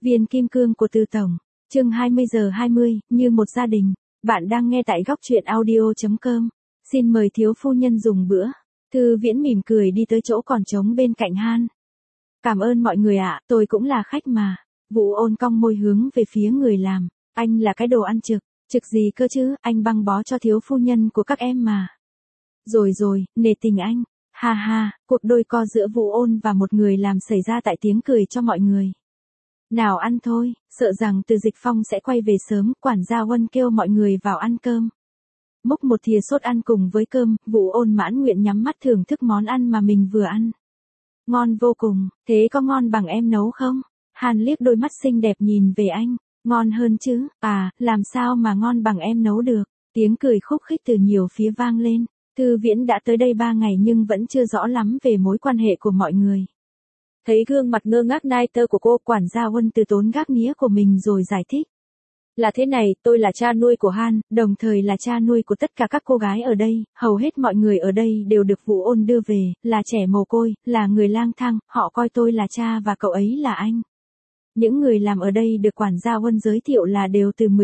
Viên kim cương của Từ Tổng, chương 20:20, như một gia đình. Bạn đang nghe tại góc truyện audio.com. Xin mời thiếu phu nhân dùng bữa. Thư Viễn mỉm cười đi tới chỗ còn trống bên cạnh Han. Cảm ơn mọi người ạ, tôi cũng là khách mà. Vũ Ôn cong môi hướng về phía người làm. Anh là cái đồ ăn trực, trực gì cơ chứ, anh băng bó cho thiếu phu nhân của các em mà. Rồi, nể tình anh. Ha ha, cuộc đôi co giữa Vũ Ôn và một người làm xảy ra tại tiếng cười cho mọi người. Nào ăn thôi, sợ rằng Từ Dịch Phong sẽ quay về sớm, quản gia Huân kêu mọi người vào ăn cơm. Múc một thìa sốt ăn cùng với cơm, Vũ Ôn mãn nguyện nhắm mắt thưởng thức món ăn mà mình vừa ăn. Ngon vô cùng, thế có ngon bằng em nấu không? Hàn liếc đôi mắt xinh đẹp nhìn về anh, ngon hơn chứ, làm sao mà ngon bằng em nấu được, tiếng cười khúc khích từ nhiều phía vang lên. Thư Viễn đã tới đây 3 ngày nhưng vẫn chưa rõ lắm về mối quan hệ của mọi người. Thấy gương mặt ngơ ngác nai tơ của cô, quản gia Huân từ tốn gác nĩa của mình rồi giải thích. Là thế này, tôi là cha nuôi của Han, đồng thời là cha nuôi của tất cả các cô gái ở đây, hầu hết mọi người ở đây đều được Vũ Ôn đưa về, là trẻ mồ côi, là người lang thang, họ coi tôi là cha và cậu ấy là anh. Những người làm ở đây được quản gia Huân giới thiệu là đều từ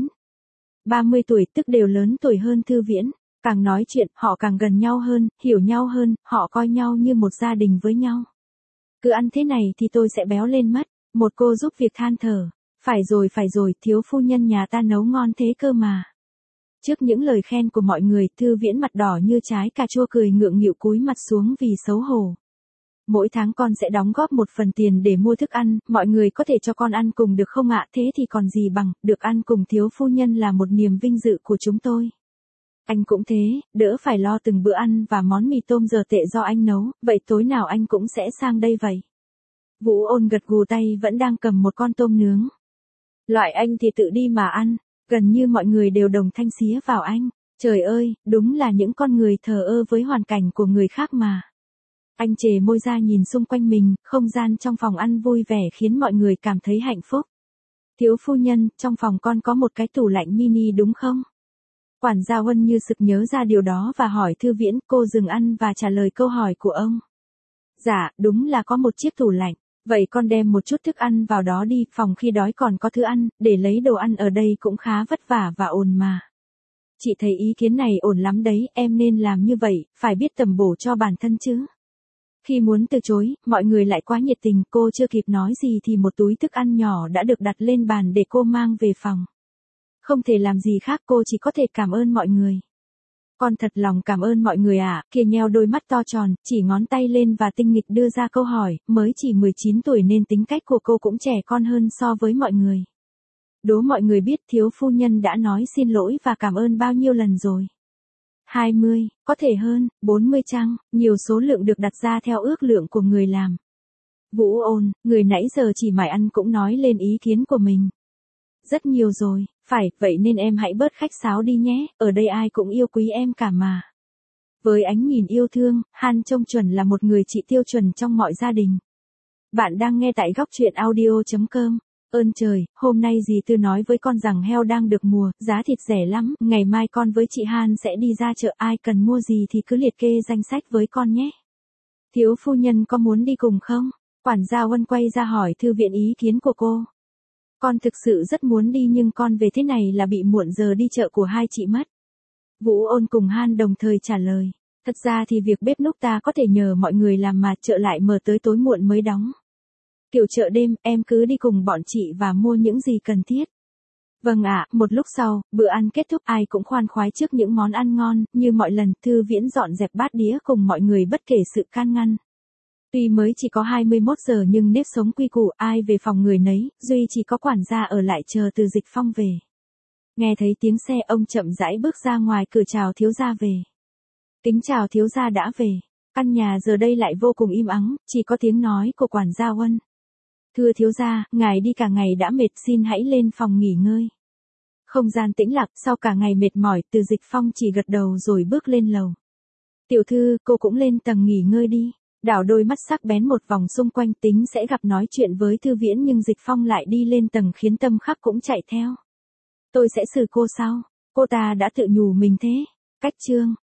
19-30 tuổi, tức đều lớn tuổi hơn Thư Viễn. Càng nói chuyện, họ càng gần nhau hơn, hiểu nhau hơn, họ coi nhau như một gia đình với nhau. Cứ ăn thế này thì tôi sẽ béo lên mất, một cô giúp việc than thở. Phải rồi, thiếu phu nhân nhà ta nấu ngon thế cơ mà. Trước những lời khen của mọi người, Thư Viễn mặt đỏ như trái cà chua cười ngượng nghịu cúi mặt xuống vì xấu hổ. Mỗi tháng con sẽ đóng góp một phần tiền để mua thức ăn, mọi người có thể cho con ăn cùng được không ạ? Thế thì còn gì bằng, được ăn cùng thiếu phu nhân là một niềm vinh dự của chúng tôi. Anh cũng thế, đỡ phải lo từng bữa ăn và món mì tôm giờ tệ do anh nấu, vậy tối nào anh cũng sẽ sang đây vậy. Vũ Ôn gật gù tay vẫn đang cầm một con tôm nướng. Loại anh thì tự đi mà ăn, gần như mọi người đều đồng thanh xía vào anh. Trời ơi, đúng là những con người thờ ơ với hoàn cảnh của người khác mà. Anh chề môi ra nhìn xung quanh mình, không gian trong phòng ăn vui vẻ khiến mọi người cảm thấy hạnh phúc. Thiếu phu nhân, trong phòng con có một cái tủ lạnh mini đúng không? Quản gia Huân như sực nhớ ra điều đó và hỏi Thư Viễn, cô dừng ăn và trả lời câu hỏi của ông. Dạ, đúng là có một chiếc tủ lạnh, vậy con đem một chút thức ăn vào đó đi, phòng khi đói còn có thứ ăn, để lấy đồ ăn ở đây cũng khá vất vả và ồn mà. Chị thấy ý kiến này ổn lắm đấy, em nên làm như vậy, phải biết tầm bổ cho bản thân chứ. Khi muốn từ chối, mọi người lại quá nhiệt tình, cô chưa kịp nói gì thì một túi thức ăn nhỏ đã được đặt lên bàn để cô mang về phòng. Không thể làm gì khác, cô chỉ có thể cảm ơn mọi người. Con thật lòng cảm ơn mọi người ạ, kia nheo đôi mắt to tròn, chỉ ngón tay lên và tinh nghịch đưa ra câu hỏi, mới chỉ 19 tuổi nên tính cách của cô cũng trẻ con hơn so với mọi người. Đố mọi người biết thiếu phu nhân đã nói xin lỗi và cảm ơn bao nhiêu lần rồi. 20, có thể hơn, 40 chăng, nhiều số lượng được đặt ra theo ước lượng của người làm. Vũ Ôn, người nãy giờ chỉ mải ăn cũng nói lên ý kiến của mình. Rất nhiều rồi, phải, vậy nên em hãy bớt khách sáo đi nhé, ở đây ai cũng yêu quý em cả mà. Với ánh nhìn yêu thương, Han trông chuẩn là một người chị tiêu chuẩn trong mọi gia đình. Bạn đang nghe tại góc truyện audio.com. Ơn trời, hôm nay dì Tư nói với con rằng heo đang được mùa, giá thịt rẻ lắm, ngày mai con với chị Han sẽ đi ra chợ, ai cần mua gì thì cứ liệt kê danh sách với con nhé. Thiếu phu nhân có muốn đi cùng không? Quản gia Huân quay ra hỏi Thư Viễn ý kiến của cô. Con thực sự rất muốn đi nhưng con về thế này là bị muộn giờ đi chợ của hai chị mất. Vũ Ôn cùng Han đồng thời trả lời. Thật ra thì việc bếp núc ta có thể nhờ mọi người làm mà chợ lại mở tới tối muộn mới đóng. Kiểu chợ đêm, em cứ đi cùng bọn chị và mua những gì cần thiết. Vâng ạ, một lúc sau, bữa ăn kết thúc ai cũng khoan khoái trước những món ăn ngon, như mọi lần Thư Viễn dọn dẹp bát đĩa cùng mọi người bất kể sự can ngăn. Tuy mới chỉ có 21 giờ nhưng nếp sống quy củ, ai về phòng người nấy, duy chỉ có quản gia ở lại chờ Từ Dịch Phong về. Nghe thấy tiếng xe ông chậm rãi bước ra ngoài cửa chào thiếu gia về. Kính chào thiếu gia đã về. Căn nhà giờ đây lại vô cùng im ắng, chỉ có tiếng nói của quản gia Huân. Thưa thiếu gia, ngài đi cả ngày đã mệt, xin hãy lên phòng nghỉ ngơi. Không gian tĩnh lặng, sau cả ngày mệt mỏi, Từ Dịch Phong chỉ gật đầu rồi bước lên lầu. Tiểu thư, cô cũng lên tầng nghỉ ngơi đi. Đảo đôi mắt sắc bén một vòng xung quanh tính sẽ gặp nói chuyện với Thư Viễn nhưng Dịch Phong lại đi lên tầng khiến Tâm Khắc cũng chạy theo. Tôi sẽ xử cô sau, cô ta đã tự nhủ mình thế. Cách chương.